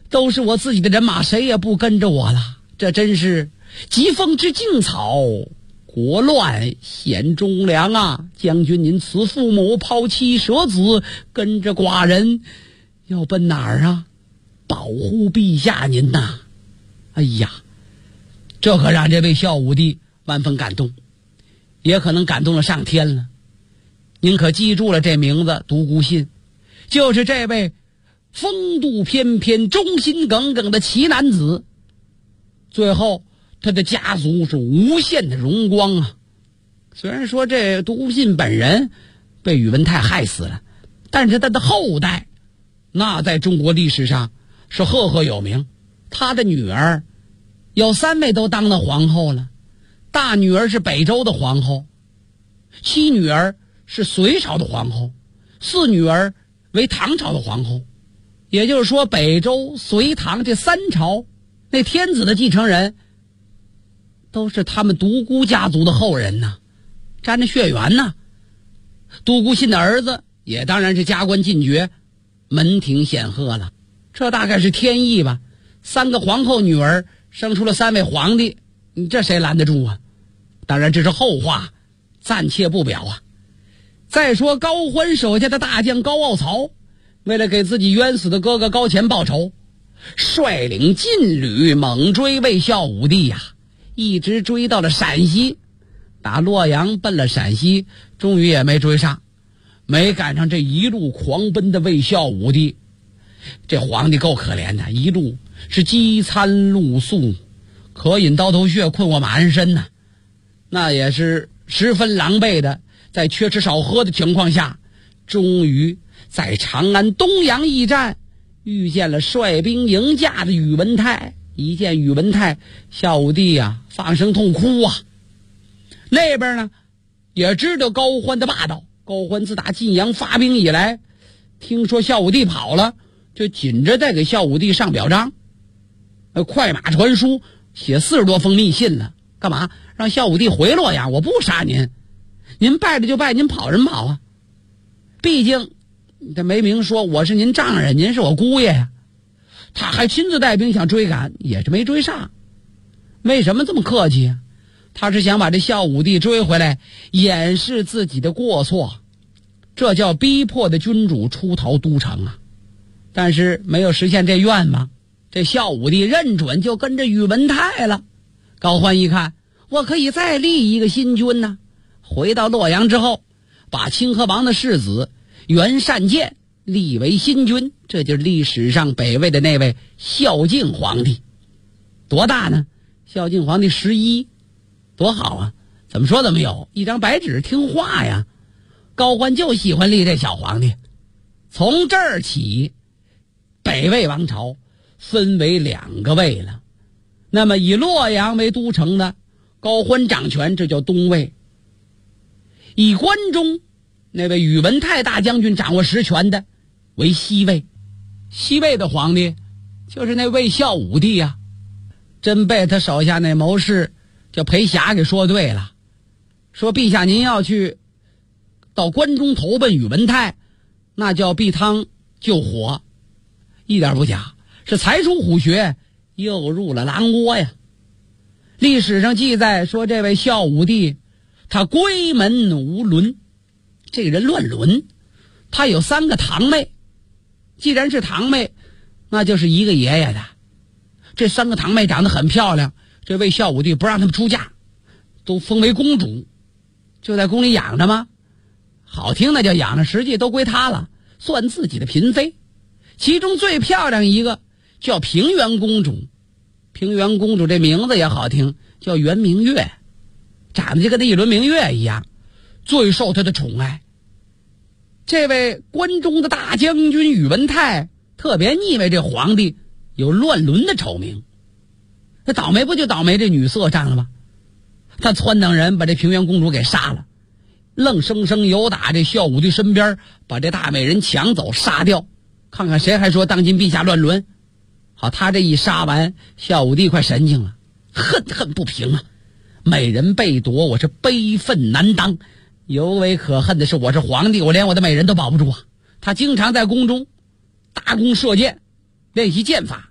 都是我自己的人马，谁也不跟着我了。这真是疾风知劲草，国乱显忠良啊！将军您辞父母，抛妻舍子，跟着寡人要奔哪儿啊？保护陛下您呐！哎呀，这可让这位孝武帝万分感动，也可能感动了上天了。您可记住了这名字，独孤信，就是这位风度翩翩、忠心耿耿的奇男子。最后他的家族是无限的荣光啊！虽然说这独孤信本人被宇文泰害死了，但是他的后代那在中国历史上是赫赫有名。他的女儿有3位都当了皇后了，大女儿是北周的皇后，妻女儿是隋朝的皇后，4女儿为唐朝的皇后。也就是说，北周、隋唐这3朝那天子的继承人都是他们独孤家族的后人呐，沾着血缘呐。独孤信的儿子也当然是加官进爵，门庭显赫了。这大概是天意吧，3个皇后女儿生出了3位皇帝，这谁拦得住啊？当然这是后话，暂且不表啊。再说高欢手下的大将高傲曹，为了给自己冤死的哥哥高乾报仇，率领劲旅猛追魏孝武帝呀，一直追到了陕西，打洛阳奔了陕西，终于也没追上，没赶上这一路狂奔的魏孝武帝。这皇帝够可怜的，一路是饥餐露宿，渴饮刀头血，困卧马鞍身呐，那也是十分狼狈的，在缺吃少喝的情况下，终于在长安东阳驿站遇见了率兵迎驾的宇文泰。一见宇文泰，孝武帝呀放声痛哭啊。那边呢也知道高欢的霸道，高欢自打晋阳发兵以来，听说孝武帝跑了，就紧着再给孝武帝上表彰，快马传书，写40多封密信了。干嘛？让孝武帝回洛阳，我不杀您，您败了就败，您跑什么跑啊？毕竟他没明说我是您丈人，您是我姑爷呀。他还亲自带兵想追赶，也是没追上。为什么这么客气啊？他是想把这孝武帝追回来，掩饰自己的过错，这叫逼迫的君主出逃都城啊。但是没有实现这愿望，这孝武帝认准就跟着宇文泰了。高欢一看，我可以再立一个新君呢。回到洛阳之后，把清河王的世子袁善见立为新君，这就是历史上北魏的那位孝敬皇帝。多大呢？孝敬皇帝11，多好啊！怎么说怎么有，一张白纸，听话呀。高欢就喜欢立这小皇帝。从这儿起，北魏王朝分为2个魏了。那么以洛阳为都城的高欢掌权，这叫东魏。以关中那位宇文泰大将军掌握实权的为西魏。西魏的皇帝就是那魏孝武帝啊，真被他手下那谋士叫裴霞给说对了，说陛下您要去到关中投奔宇文泰，那叫避汤救火，一点不假，是才疏虎穴，又入了狼窝呀。历史上记载说，这位孝武帝他闺门无伦，这个人乱伦，他有3个堂妹，既然是堂妹，那就是一个爷爷的。这3个堂妹长得很漂亮，这位孝武帝不让他们出嫁，都封为公主，就在宫里养着吗？好听的叫养着，实际都归他了，算自己的嫔妃。其中最漂亮一个叫平原公主，平原公主这名字也好听，叫圆明月，长得就跟那一轮明月一样，最受他的宠爱。这位关中的大将军宇文泰特别腻歪这皇帝有乱伦的丑名，他倒霉不就倒霉这女色上了吗？他撺等人把这平原公主给杀了，愣生生游打这孝武帝身边，把这大美人抢走杀掉，看看谁还说当今陛下乱伦。好，他这一杀完，孝武帝快神经了，恨恨不平啊！美人被夺，我是悲愤难当。尤为可恨的是，我是皇帝，我连我的美人都保不住啊！他经常在宫中大弓射箭，练习剑法，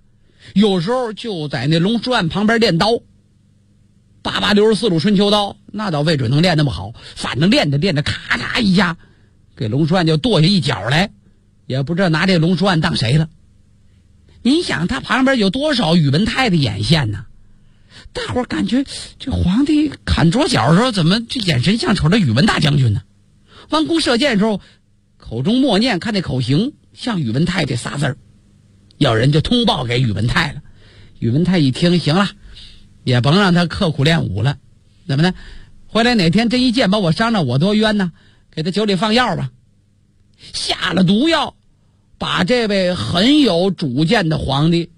有时候就在那龙书案旁边练刀，864路春秋刀，那倒未准能练那么好，反正练着咔嚓一下给龙书案就剁下一角来，也不知道拿这龙书案当谁了。您想他旁边有多少宇文泰的眼线呢？大伙儿感觉这皇帝砍左脚的时候怎么这眼神像瞅着宇文大将军呢？弯弓射箭的时候口中默念，看这口型像宇文泰这仨字儿。有人就通报给宇文泰了，宇文泰一听，行了，也甭让他刻苦练武了，怎么呢？回来哪天真一见把我伤着，我多冤呢，给他酒里放药吧。下了毒药，把这位很有主见的皇帝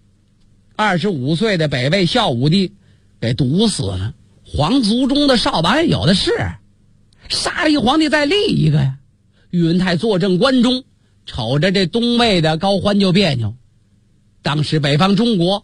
25岁的北魏孝武帝给毒死了。皇族中的少王有的是，杀了一皇帝再立一个呀。宇文泰坐镇关中，瞅着这东魏的高欢就别扭。当时北方中国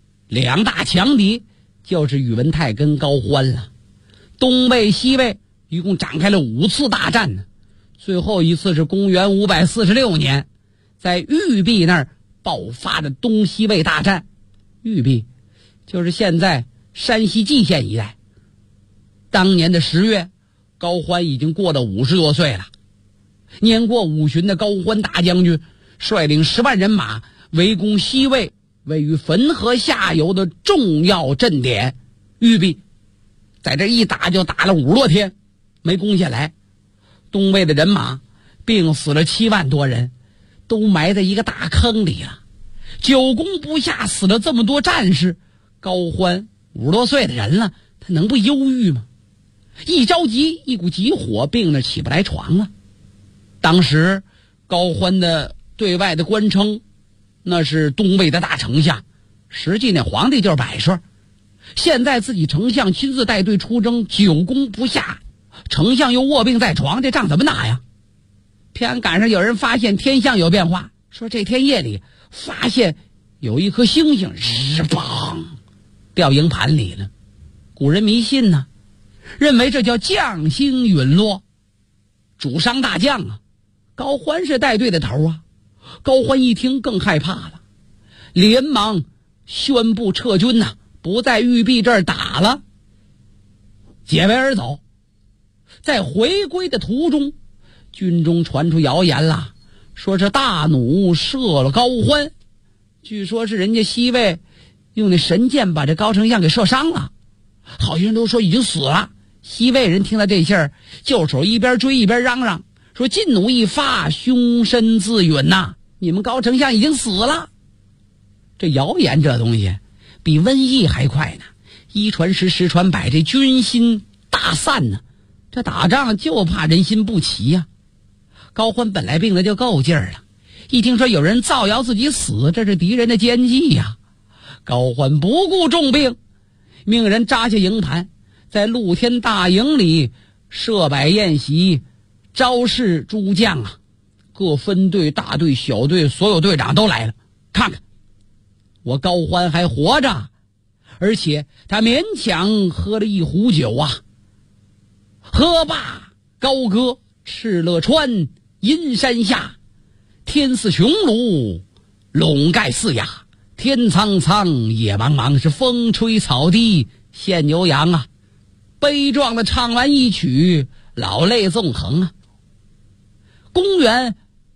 2大强敌就是宇文泰跟高欢了，东魏西魏一共展开了5次大战呢。最后一次是公元546年，在玉璧那儿爆发的东西魏大战。玉璧就是现在山西蓟县一带。当年的10月，高欢已经过了50多岁了。年过50旬的高欢大将军率领10万人马围攻西魏位于汾河下游的重要阵点玉璧，在这一打就打了50多天，没攻下来。东魏的人马病死了7万多人，都埋在一个大坑里了。久攻不下，死了这么多战士，高欢50多岁的人了，他能不忧郁吗？一着急，一股急火，病得起不来床了。当时高欢的对外的官称那是东魏的大丞相，实际那皇帝就是百岁。现在自己丞相亲自带队出征，久攻不下，丞相又卧病在床，这仗怎么打呀？偏赶上有人发现天象有变化，说这天夜里发现有一颗星星日邦掉营盘里了。古人迷信呢，认为这叫将星陨落，主伤大将啊。高欢是带队的头啊。高欢一听更害怕了，连忙宣布撤军呐，不在玉璧这儿打了，解围而走。在回归的途中，军中传出谣言了，说是大弩射了高欢，据说是人家西魏用那神箭把这高丞相给射伤了，好些人都说已经死了。西魏人听到这信儿，就手一边追一边嚷嚷，说劲弩一发，凶身自陨呐，你们高丞相已经死了。这谣言这东西比瘟疫还快呢，一传十，十传百，这军心大散呢。这打仗就怕人心不齐呀。高欢本来病得就够劲儿了，一听说有人造谣自己死，这是敌人的奸计呀。高欢不顾重病，命人扎下营盘，在露天大营里设摆宴席，招示诸将啊，各分队、大队、小队，所有队长都来了，看看我高欢还活着，而且他勉强喝了一壶酒啊。喝罢高歌，敕勒川，阴山下，天似穹庐，笼盖四野，天苍苍，野茫茫，是风吹草低见牛羊啊。悲壮的唱完一曲，老泪纵横啊。公元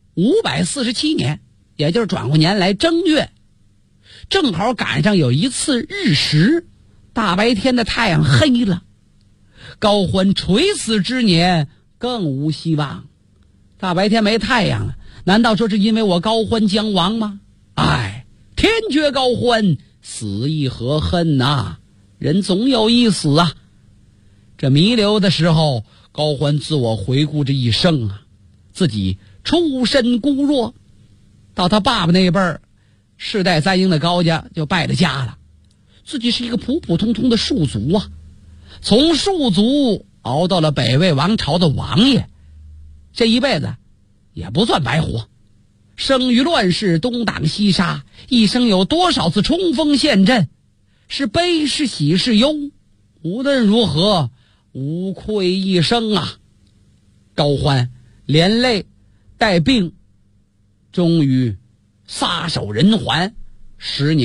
547年，也就是转过年来正月，正好赶上有一次日食，大白天的太阳黑了。高欢垂死之年更无希望，大白天没太阳了，难道说是因为我高欢将亡吗？哎，天绝高欢，死亦何恨啊，人总有一死啊。这弥留的时候，高欢自我回顾这一生啊，自己出身孤弱，到他爸爸那一辈儿，世代3英的高家就败了家了，自己是一个普普通通的庶族啊。从庶族熬到了北魏王朝的王爷，这一辈子也不算白活。生于乱世，东挡西杀，一生有多少次冲锋陷阵，是悲是喜是忧，无论如何无愧一生啊。高欢连累带病，终于撒手人寰，时年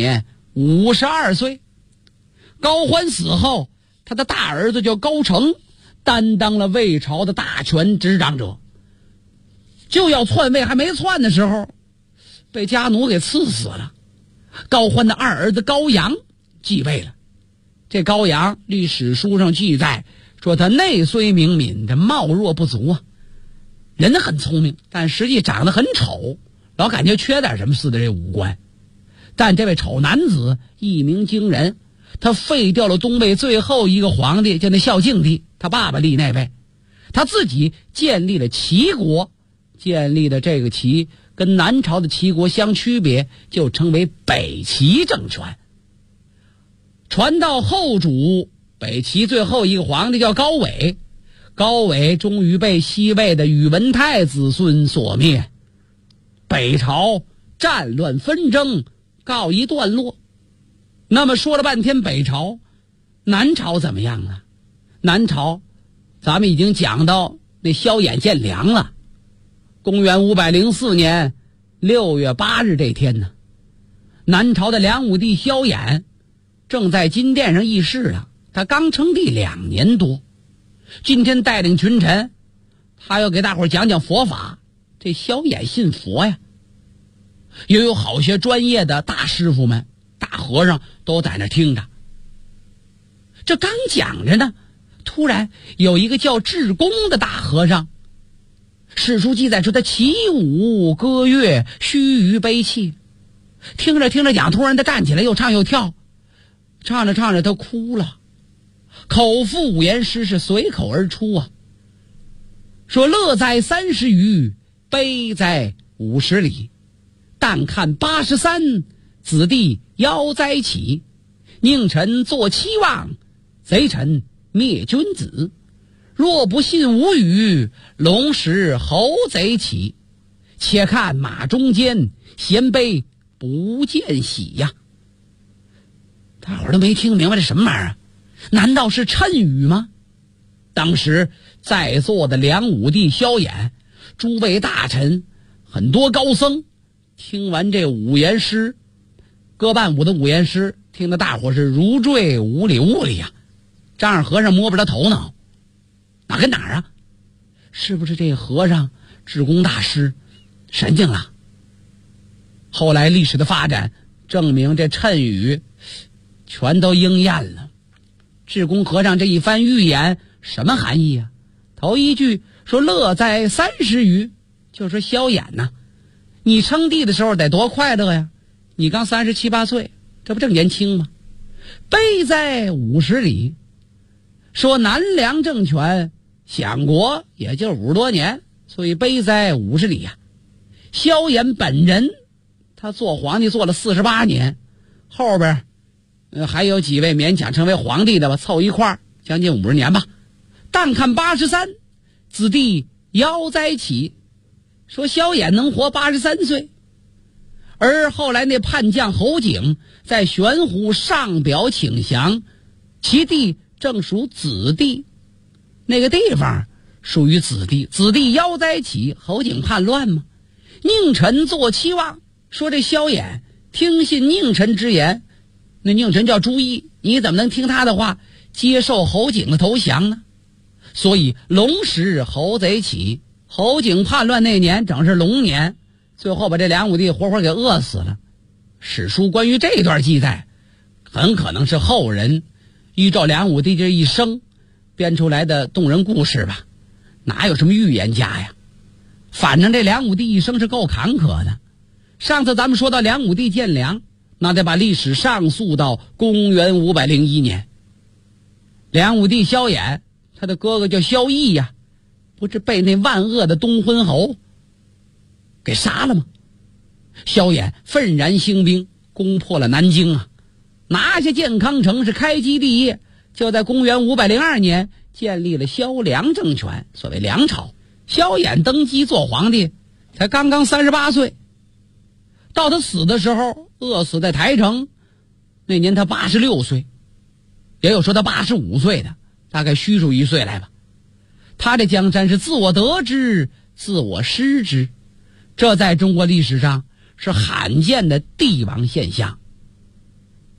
52岁。高欢死后，他的大儿子叫高澄，担当了魏朝的大权执掌者。就要篡位，还没篡的时候，被家奴给刺死了。高欢的二儿子高阳继位了。这高阳历史书上记载说，他内虽明敏，这貌若不足啊，人很聪明，但实际长得很丑，老感觉缺点什么似的这五官。但这位丑男子一鸣惊人，他废掉了东魏最后一个皇帝，叫那孝敬帝，他爸爸立那位，他自己建立了齐国，建立的这个齐跟南朝的齐国相区别，就称为北齐政权。传到后主北齐最后一个皇帝叫高纬，高纬终于被西魏的宇文泰子孙所灭，北朝战乱纷争告一段落。那么说了半天北朝，南朝怎么样啊？南朝咱们已经讲到那萧衍建梁了。公元504年6月8日这天呢，南朝的梁武帝萧衍正在金殿上议事了。他刚称帝2年多，今天带领群臣，他要给大伙讲讲佛法。这萧衍信佛呀，也有好些专业的大师傅们、大和尚都在那听着。这刚讲着呢，突然有一个叫智公的大和尚，史书记载说他起舞歌乐，须臾悲泣。听着听着讲，突然他站起来，又唱又跳，唱着唱着他哭了，口腹五言诗是随口而出啊，说乐在30余，悲在50里，但看83，子弟夭灾起，佞臣坐期望，贼臣灭君子。若不信无语，龙时猴贼起，且看马中间，衔悲不见喜呀。大伙儿都没听明白这什么玩意儿，难道是谶语吗？当时在座的梁武帝萧衍、诸位大臣、很多高僧听完这五言诗，歌伴舞的五言诗，听得大伙是如坠五里雾里呀。张二和尚摸不着头脑，哪跟哪儿啊？是不是这和尚智公大师神经了？后来历史的发展证明，这谶语全都应验了。智公和尚这一番预言什么含义啊？头一句说乐在30余，就说萧衍呐，你称帝的时候得多快乐呀，你刚37、8岁，这不正年轻吗？悲在50里，说南梁政权享国也就50多年，所以悲在50里呀。萧衍本人他做皇帝做了48年，后边还有几位勉强成为皇帝的吧，凑一块儿将近50年吧。但看83，子弟夭灾起，说萧衍能活83岁。而后来那叛将侯景在玄湖上表请降，其地正属子弟，那个地方属于子弟，子弟夭灾起，侯景叛乱吗？佞臣坐期望，说这萧衍听信佞臣之言，那佞臣叫朱毅，你怎么能听他的话接受侯景的投降呢？所以龙时猴贼起，侯景叛乱那年正是龙年，最后把这梁武帝活活给饿死了。史书关于这段记载很可能是后人依照梁武帝这一生编出来的动人故事吧，哪有什么预言家呀？反正这梁武帝一生是够坎坷的。上次咱们说到梁武帝建梁，那得把历史上溯到公元501年。梁武帝萧衍，他的哥哥叫萧绎呀，不是被那万恶的东昏侯给杀了吗？萧衍愤然兴兵，攻破了南京啊，拿下建康城，是开基立业。就在公元502年建立了萧梁政权，所谓梁朝。萧衍登基做皇帝才刚刚38岁，到他死的时候饿死在台城，那年他86岁，也有说他85岁的，大概虚数1岁来吧。他这江山是自我得之，自我失之，这在中国历史上是罕见的帝王现象。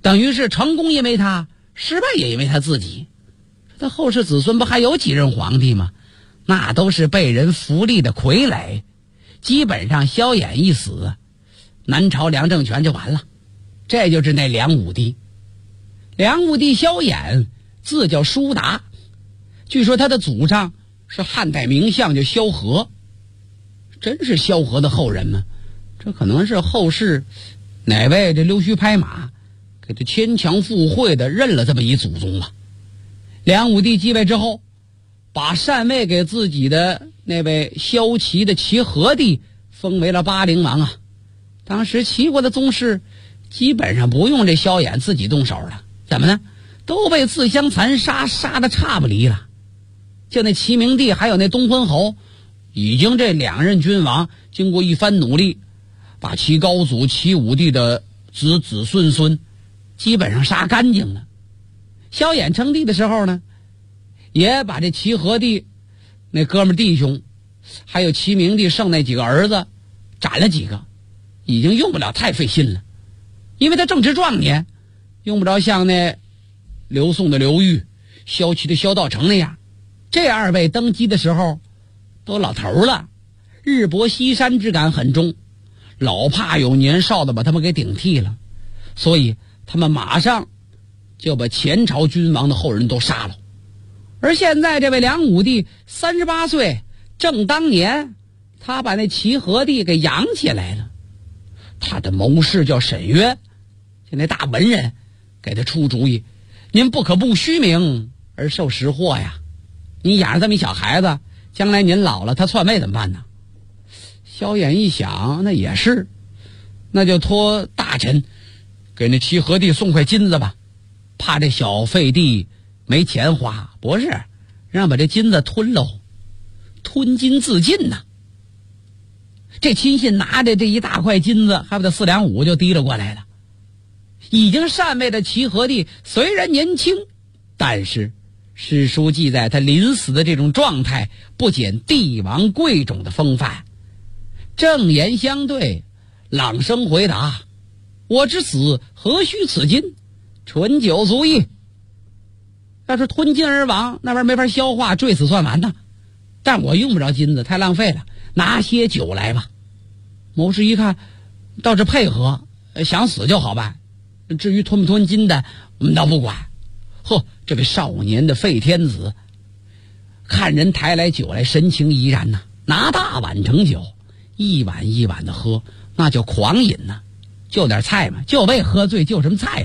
等于是成功因为他，失败也因为他自己。他后世子孙不还有几任皇帝吗？那都是被人扶立的傀儡。基本上萧衍一死，南朝梁政权就完了。这就是那梁武帝。梁武帝萧衍字叫叔达，据说他的祖上是汉代名相叫萧何。真是萧何的后人吗？这可能是后世哪位这溜须拍马给他牵强附会的认了这么一祖宗吧。梁武帝继位之后，把禅位给自己的那位萧齐的齐和帝封为了巴陵王啊。当时齐国的宗室基本上不用这萧衍自己动手了，怎么呢？都被自相残杀，杀得差不离了。就那齐明帝还有那东昏侯，已经这两任君王经过一番努力，把齐高祖齐武帝的子子孙孙基本上杀干净了。萧衍称帝的时候呢，也把这齐和帝那哥们弟兄还有齐明帝剩那几个儿子斩了几个，已经用不了太费心了。因为他正值壮年，用不着像那刘宋的刘裕、萧齐的萧道成那样。这二位登基的时候都老头了，日薄西山之感很重，老怕有年少的把他们给顶替了，所以他们马上就把前朝君王的后人都杀了。而现在这位梁武帝38岁，正当年，他把那齐和帝给养起来了。他的谋士叫沈约，就那大文人，给他出主意：您不可慕虚名而受实祸呀！你养着这么一小孩子，将来您老了，他篡位怎么办呢？萧衍一想，那也是，那就托大臣给那齐和帝送块金子吧，怕这小废帝没钱花，不是让把这金子吞喽，吞金自尽呐。这亲信拿着这一大块金子，还不得4两5就提了过来了。已经禅位的齐和帝虽然年轻，但是史书记载他临死的这种状态不减帝王贵种的风范，正言相对，朗声回答：我之死何须此金，醇酒足矣。要是吞金而亡，那玩意儿没法消化，坠死算完呐。但我用不着金子，太浪费了，拿些酒来吧。谋士一看倒是配合，想死就好办，至于吞不吞金的我们倒不管。呵，这位少年的废天子看人抬来酒来，神情怡然呐，拿大碗盛酒，一碗一碗的喝，那叫狂饮呐。就点菜嘛，就为喝醉，就什么菜呀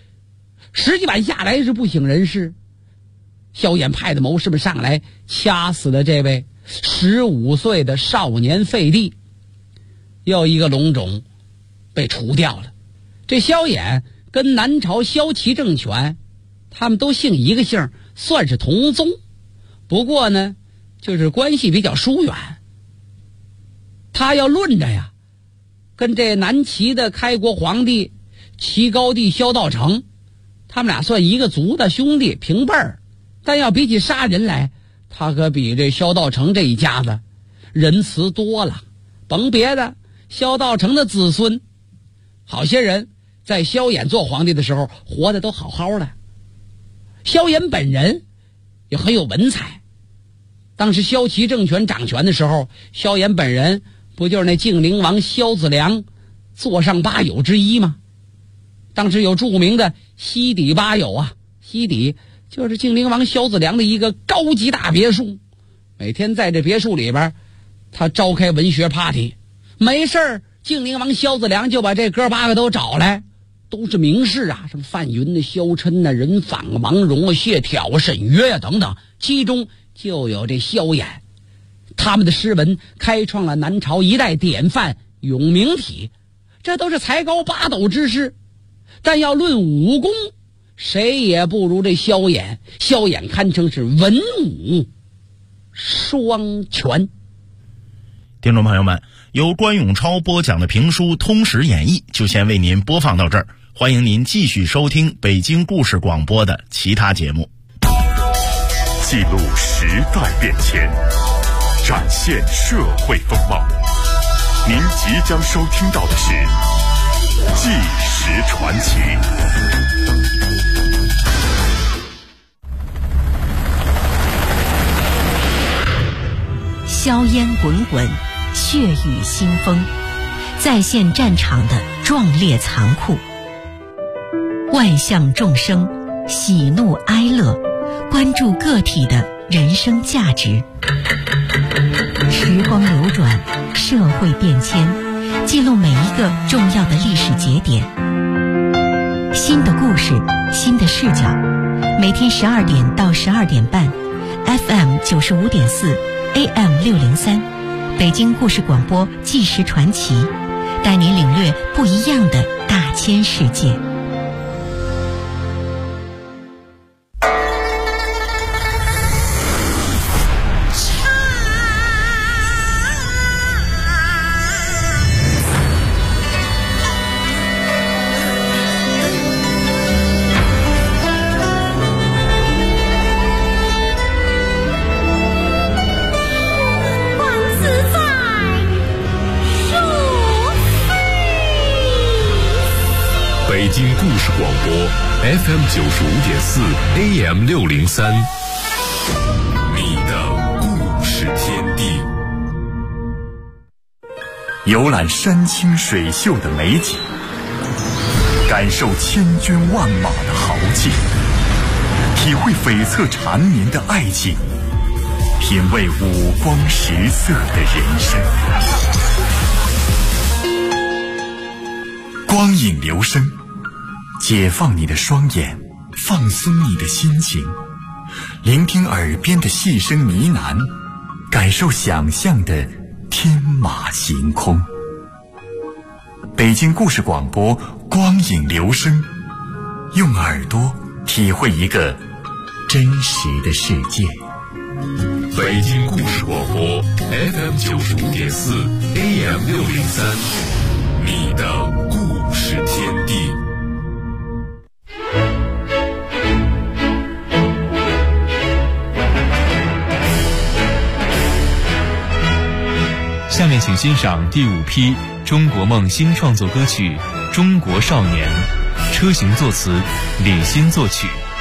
？10几碗下来是不省人事。萧衍派的谋士们上来掐死了这位15岁的少年废帝，又一个龙种被除掉了。这萧衍跟南朝萧齐政权他们都姓一个姓，算是同宗，不过呢就是关系比较疏远。他要论着呀，跟这南齐的开国皇帝齐高帝萧道成，他们俩算一个族的兄弟，平辈儿。但要比起杀人来，他可比这萧道成这一家子仁慈多了。甭别的，萧道成的子孙好些人在萧衍做皇帝的时候活得都好好的。萧衍本人也很有文采，当时萧齐政权掌权的时候，萧衍本人不就是那晋灵王萧子良座上8友之一吗？当时有著名的西底8友啊，西底就是晋灵王萧子良的一个高级大别墅，每天在这别墅里边他召开文学 party， 没事儿晋灵王萧子良就把这哥8个都找来，都是名士啊，什么范云的、萧琛的、任反啊、王戎啊、谢朓啊、沈约啊等等，其中就有这萧衍。他们的诗文开创了南朝一代典范永明体，这都是才高8斗之士。但要论武功，谁也不如这萧衍。萧衍堪称是文武双全。 听众朋友们，由关永超播讲的评书《通史演义》就先为您播放到这儿，欢迎您继续收听北京故事广播的其他节目。 记录时代变迁，展现社会风貌。您即将收听到的是《纪实实传奇。 硝烟滚滚，血雨腥风，再现战场的壮烈残酷。万象众生，喜怒哀乐，关注个体的人生价值。时光流转，社会变迁，记录每一个重要的历史节点。新的故事，新的视角，每天12点到12点半 ，FM 95.4 AM 603，北京故事广播纪实传奇，带您领略不一样的大千世界。 北京故事广播 FM 95.4 AM 603，你的故事天地。 游览山清水秀的美景，感受千军万马的豪气，体会悱恻缠绵的爱情，品味五光十色的人生。光影流声，解放你的双眼，放松你的心情，聆听耳边的细声呢喃，感受想象的天马行空。北京故事广播，光影流声，用耳朵体会一个真实的世界。 北京故事广播 FM 95.4 AM 603，你的故事天地。 下面请欣赏第5批中国梦新创作歌曲《中国少年》，车行作词，李欣作曲。